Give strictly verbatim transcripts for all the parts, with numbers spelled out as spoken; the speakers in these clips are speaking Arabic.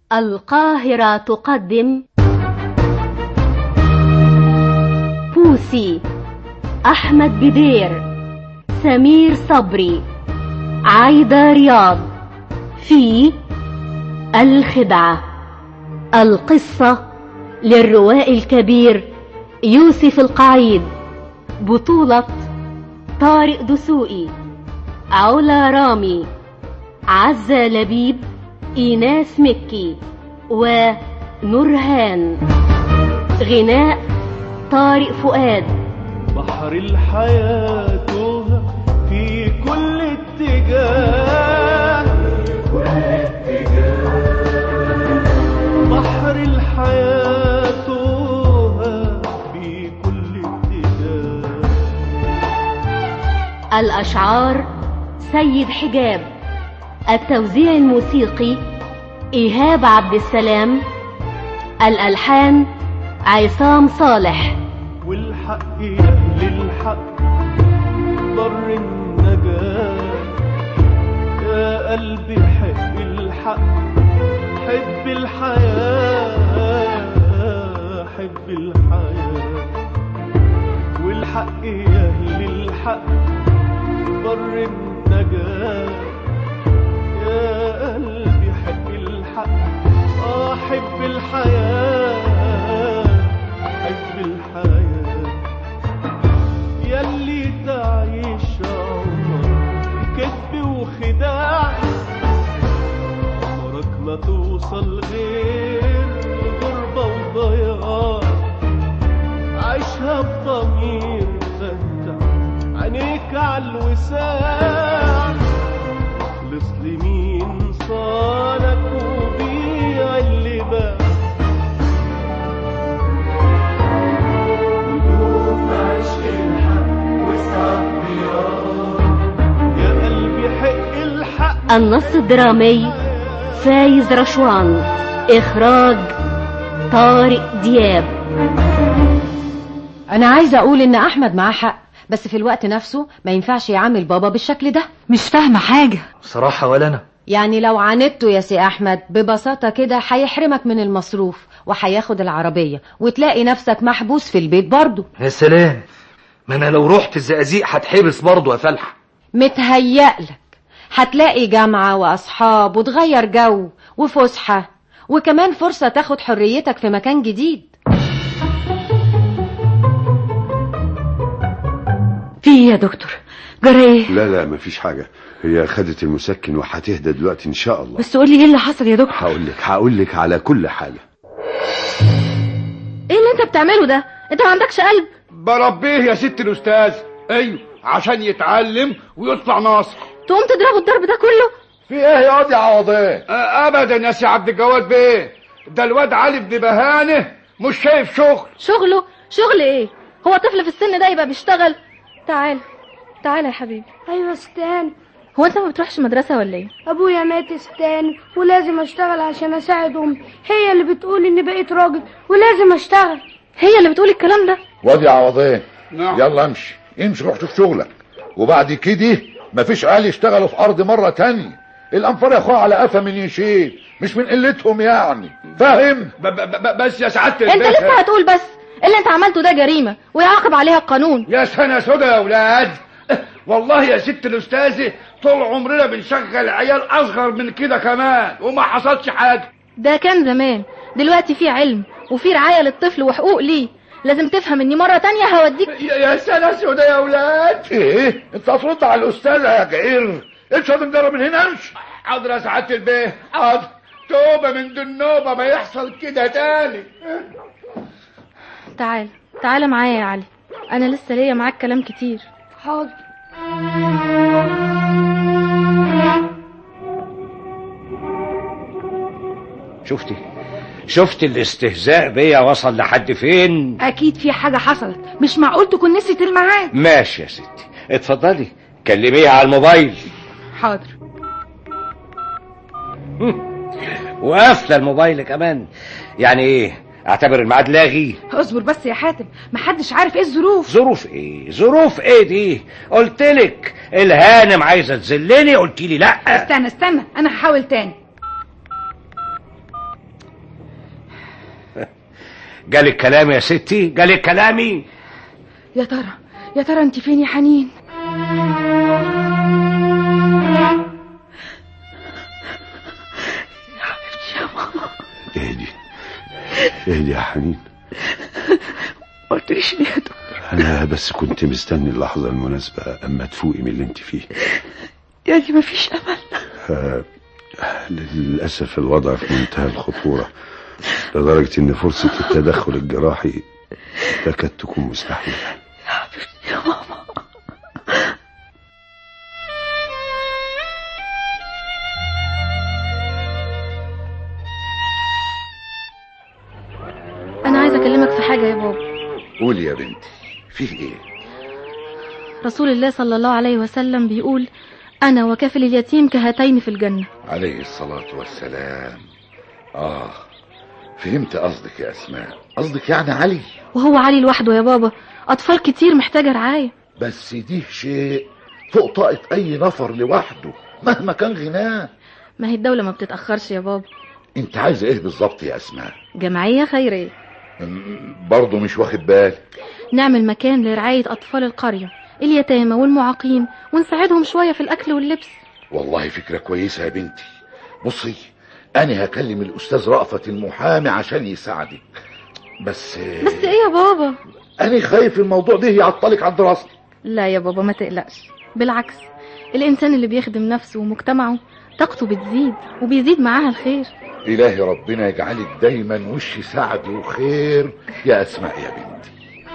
القاهرة تقدم بوسي، أحمد بدير، سمير صبري، عايدة رياض. في الخدعة. القصة للروائي الكبير يوسف القعيد، بطولة طارق دسوقي، علا رامي، عزة لبيب، إيناس مكي ونورهان. غناء طارق فؤاد. بحر الحياة توه في كل اتجاه، كل اتجاه. بحر الحياة توه في كل اتجاه. الأشعار سيد حجاب. التوزيع الموسيقي إيهاب عبد السلام. الألحان عصام صالح. والحق يا أهل الحق ضر النجاة، يا قلبي حب الحق، حب الحياة، حب الحياة. والحق يا أهل الحق ضر النجاة، يا قلبي حب الحق، آه حب الحياة، حب الحياة. ياللي تعيش عمرك كذب وخداع، عمرك ما توصل غير غربة وضياع. عيشها بضمير فتح عينيك عالوساع، اخلص لمين صانك وبيع اللي باع. ودوب عشق الحق واسعد بيار، يا قلبي حق الحق. النص الدرامي فايز رشوان. إخراج طارق دياب. أنا عايزة أقول إن أحمد معاه حق، بس في الوقت نفسه ما ينفعش يعامل بابا بالشكل ده. مش فاهمة حاجة صراحة ولا أنا. يعني لو عاندته يا سي أحمد ببساطة كده هيحرمك من المصروف وهياخد العربية وتلاقي نفسك محبوس في البيت برضو. يا سلام، ما أنا لو رحت الزقازيق هتحبس برضو يا فلحة. متهيألك هتلاقي جامعة وأصحاب وتغير جو وفسحة، وكمان فرصة تاخد حريتك في مكان جديد. في ايه يا دكتور؟ جرى ايه؟ لا لا مفيش حاجة، هي خدت المسكن وهتهدى دلوقتي ان شاء الله. بس قولي ايه اللي حصل يا دكتور. هقول لك هقول لك على كل حاجة. ايه اللي انت بتعمله ده؟ انت ما عندكش قلب؟ بربيه يا ست الاستاذ. ايوه عشان يتعلم ويطلع ناصح. تقوم تضربه الضرب ده كله؟ في ايه يا واد يا عوضيه؟ ابدا يا سي عبد الجواد بيه، ده الواد علي بن بهانه مش شايف شغل. شغله؟ شغل ايه؟ هو طفل في السن ده يبقى بيشتغل؟ تعال تعال يا حبيبي. ايوه ستان. هو انت ما بتروحش مدرسه ولا ايه؟ ابويا مات ستان ولازم اشتغل عشان اساعد امي، هي اللي بتقول اني بقيت راجل ولازم اشتغل. هي اللي بتقول الكلام ده؟ واد يا عوضيه. نعم. يلا امشي امشي روح شوف شغلك، وبعد كده مفيش عيال يشتغلوا في ارض مره تانية. الانفار يا اخويا على قفا من يشيل، مش من قلتهم يعني، فاهم؟ بس يا سعاده انت لسه هتقول بس اللي انت عملته ده جريمه ويعاقب عليها القانون. يا سنه سودا يا اولاد، والله يا ست الاستاذه طول عمرنا بنشغل عيال اصغر من كده كمان وما حصلش حاجه. ده كان زمان، دلوقتي في علم وفي رعايه للطفل وحقوق ليه. لازم تفهم اني مره تانية هوديك. يا سنه سودا يا اولاد. ايه انت هترد على الاستاذه يا جعير؟ امشي هتنجرب من هنا امشي. حاضر يا سعاده البيه حاضر. توبه من دنوبه ما يحصل كده تاني. تعال تعال معايا يا علي، انا لسه ليا معاك كلام كتير. حاضر. شفتي شفتي الاستهزاء بيا وصل لحد فين؟ اكيد في حاجة حصلت، مش معقول تكون نسيت الميعاد. ماشي يا ستي، اتفضلي كلميها على الموبايل. حاضر. وقافله الموبايل كمان، يعني ايه؟ اعتبر الميعاد لاغي؟ اصبر بس يا حاتم، محدش عارف ايه الظروف. ظروف ايه؟ ظروف ايه دي؟ قلتلك الهانم عايزه تذلني، قلتيلي لا. استنى استنى انا هحاول تاني. جالك كلامي يا ستي؟ جالك كلامي؟ يا ترى يا ترى انت فين يا حنين؟ يا حبيبتي يا ماما. اهدي اهدي يا حنين. قلتليش ليه يا دكتور؟ انا بس كنت مستني اللحظة المناسبة اما تفوقي من اللي انت فيه. يعني مفيش امل؟ آه للأسف الوضع في منتهى الخطورة، لدرجة ان فرصة التدخل الجراحي تكاد تكون مستحيلة. يا حبيبتي يا ماما. انا عايزه اكلمك في حاجه يا بابا. قولي يا بنتي، فيه ايه؟ رسول الله صلى الله عليه وسلم بيقول انا وكفل اليتيم كهاتين في الجنه. عليه الصلاة والسلام. اه فهمت قصدك يا اسماء، قصدك يعني علي. وهو علي لوحده يا بابا، اطفال كتير محتاجه رعايه. بس دي شيء فوق طاقة اي نفر لوحده مهما كان غناه. ما هي الدوله ما بتتاخرش يا بابا. انت عايزه ايه بالظبط يا اسماء؟ جمعيه خيريه. برضه مش واخد بالي. نعمل مكان لرعايه اطفال القريه اليتامى والمعاقين، ونساعدهم شويه في الاكل واللبس. والله فكرة كويسة يا بنتي. بصي انا هكلم الاستاذ رأفت المحامي عشان يساعدك. بس بس ايه يا بابا؟ انا خايف الموضوع ده يعطلك عن دراستك. لا يا بابا ما تقلقش، بالعكس الانسان اللي بيخدم نفسه ومجتمعه طاقته بتزيد وبيزيد معاها الخير. الهي ربنا يجعلك دايما وش سعد وخير يا اسماء يا بنتي.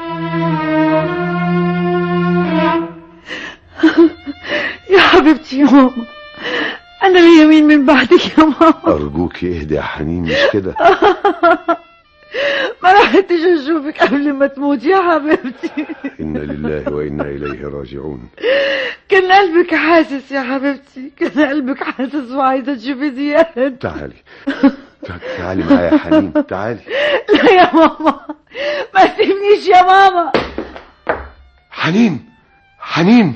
يا حبيبتي يا ماما، انا ليا مين من بعدك يا ماما؟ ارجوكي اهدي يا حنين، مش كده. ما لحقتش اشوفك قبل ما تموت يا حبيبتي. انا لله وانا اليه راجعون. كان قلبك حاسس يا حبيبتي، كان قلبك حاسس وعايزه تشوفي زياد. تعالي تعالي معايا يا حنين، تعالي. لا يا ماما، ما تسيبنيش يا ماما. حنين حنين.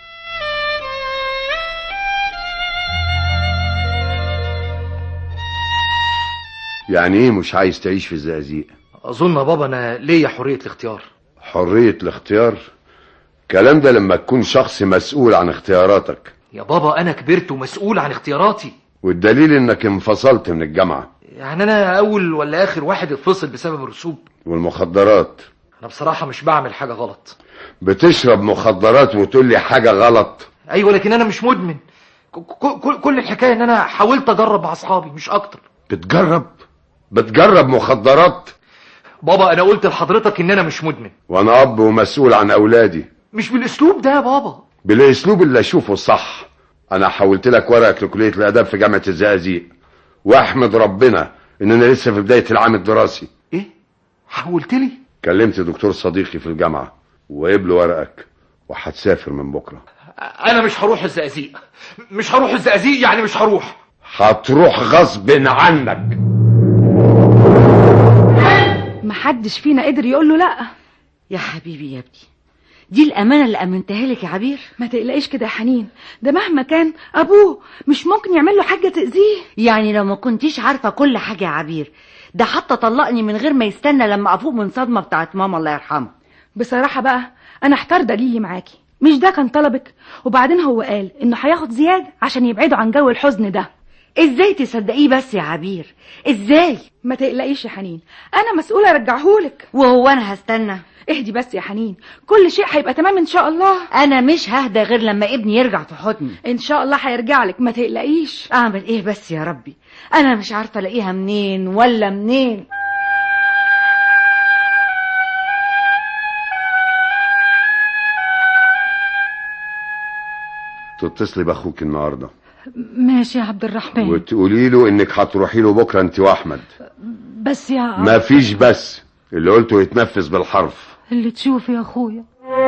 يعني ايه مش عايز تعيش في الزقازيق؟ اظن يا بابا انا ليا حرية الاختيار. حرية الاختيار؟ الكلام ده لما تكون شخص مسؤول عن اختياراتك. يا بابا انا كبرت ومسؤول عن اختياراتي. والدليل انك انفصلت من الجامعة. يعني انا اول ولا اخر واحد اتفصل بسبب الرسوب. والمخدرات؟ انا بصراحة مش بعمل حاجة غلط. بتشرب مخدرات وتقول لي حاجة غلط؟ ايوه لكن انا مش مدمن. كل, كل الحكاية ان انا حاولت اجرب مع اصحابي مش اكتر. بتجرب؟ بتجرب مخدرات؟ بابا انا قلت لحضرتك ان انا مش مدمن. وانا اب ومسؤول عن اولادي. مش بالاسلوب ده يا بابا. بالاسلوب اللي اشوفه صح. انا حولت لك ورقك لكلية الاداب في جامعة الزقازيق، واحمد ربنا ان انا لسه في بداية العام الدراسي. ايه حولت لي؟ كلمت دكتور صديقي في الجامعة وقبل ورقك وهتسافر من بكرة. انا مش هروح الزقازيق، مش هروح الزقازيق، يعني مش هروح. هتروح غصب عنك. محدش فينا قدر يقول له لا. يا حبيبي يا ابني، دي الامانه اللي امنتها لك يا عبير. ما تقلقيش كده يا حنين، ده مهما كان ابوه مش ممكن يعمل له حاجه تاذيه. يعني لو ما كنتيش عارفه كل حاجه يا عبير، ده حتى طلقني من غير ما يستنى لما افوق من صدمه بتاعت ماما الله يرحمها. بصراحه بقى انا احتار دليلي معاكي، مش ده كان طلبك؟ وبعدين هو قال انه هياخد زياد عشان يبعده عن جو الحزن ده. ازاي تصدقيه بس يا عبير؟ ازاي؟ ما تقلقيش يا حنين، انا مسؤوله ارجعهولك. وهو انا هستنى؟ اهدي بس يا حنين، كل شيء هيبقى تمام ان شاء الله. انا مش ههدى غير لما ابني يرجع في حضني. ان شاء الله هيرجع لك، ما تقلقيش. اعمل ايه بس يا ربي؟ انا مش عارفه الاقيها منين ولا منين. تتصلي باخوك النهارده. ماشي يا عبد الرحمن. وتقولي له انك هتروحي له بكره انت واحمد. بس يا ما فيش بس، اللي قلته يتنفذ بالحرف. اللي تشوفه يا اخويا.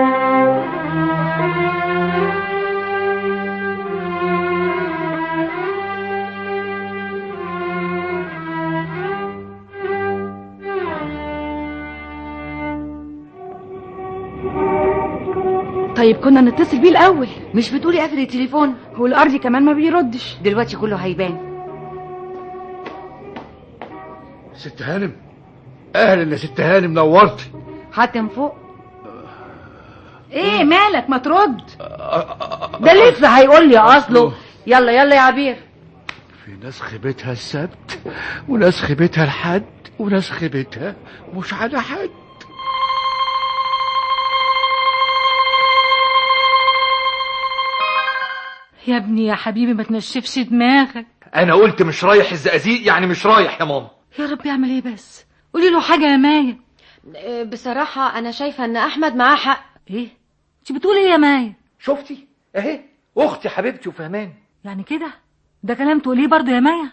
طيب كنا نتصل بيه الاول. مش بتقولي قافل التليفون؟ هو الارضي كمان ما بيردش. دلوقتي كله هيبان. ست هانم، اهلا يا ست هاني، منورتي. حاتم فوق. ايه مالك ما ترد؟ ده لسه هيقول لي اصله. يلا يلا يا عبير. في ناس خيبتها السبت وناس خيبتها الحد وناس خيبتها مش على حد. يا ابني يا حبيبي ما تنشفش دماغك. انا قلت مش رايح الزقازيق، يعني مش رايح يا ماما. يا رب يعمل ايه بس؟ قولي له حاجه يا مايا. بصراحة انا شايفة ان احمد معاه حق. ايه انت بتقولي ايه يا مايا؟ شفتي اهي اختي حبيبتي وفهمان. يعني كده ده كلام تقوليه برضه يا مايا؟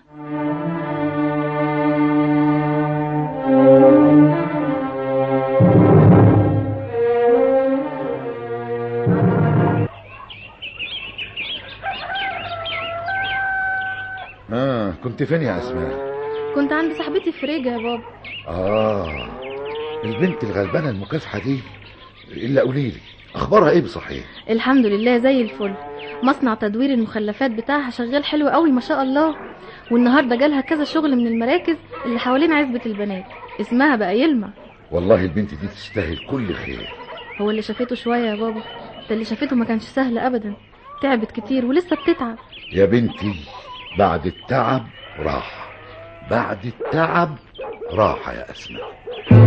اه كنت فين يا اسماء؟ كنت عند صاحبتي في ريجا يا بابا. اه البنت الغلبانه المكافحه دي، الا قوليلي اخبارها ايه بصحيح؟ الحمد لله زي الفل. مصنع تدوير المخلفات بتاعها شغال حلو قوي ما شاء الله. والنهارده جالها كذا شغل من المراكز اللي حوالين عزبة البنات، اسمها بقى يلمع. والله البنت دي تستاهل كل خير. هو اللي شافته شويه يا بابا، ده اللي شافته ما كانش سهل ابدا، تعبت كتير ولسه بتتعب. يا بنتي بعد التعب راحه، بعد التعب راحه يا اسماء.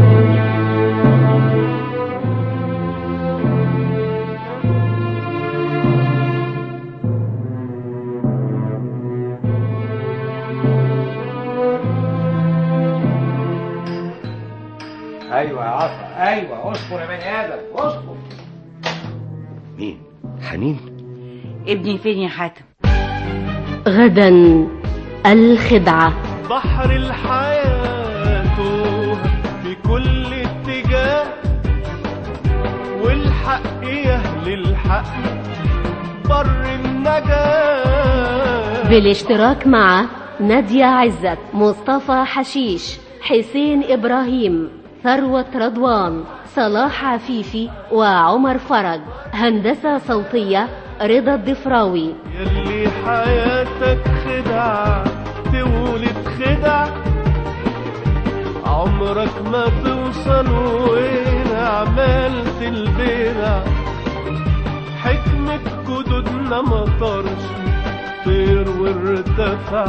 ايوه يا عطا، ايوه اصبر يا بني ادم اصبر. مين؟ حنين؟ ابني فين يا حاتم؟ غدا الخدعة. بحر الحياة في كل اتجاه، والحق يهل الحق بر النجاة. بالاشتراك مع نادية عزت، مصطفى حشيش، حسين إبراهيم، ثروة رضوان، صلاح عفيفي، وعمر فرج. هندسة صوتية رضا الضفراوي. يلي حياتك خدعة تولد خدع، عمرك ما توصل وين عملت البدع. حكمة جدودنا ما طارش طير وارتفع،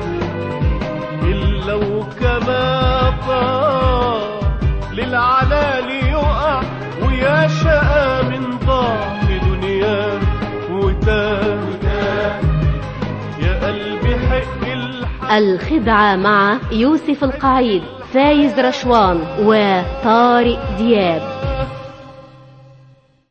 إلا وكما طار للعلالي يقع. ويا شقى من ضعف دنياه وتاه، يا قلبي حق الحق. الخدعة مع يوسف القعيد، فايز رشوان، وطارق دياب.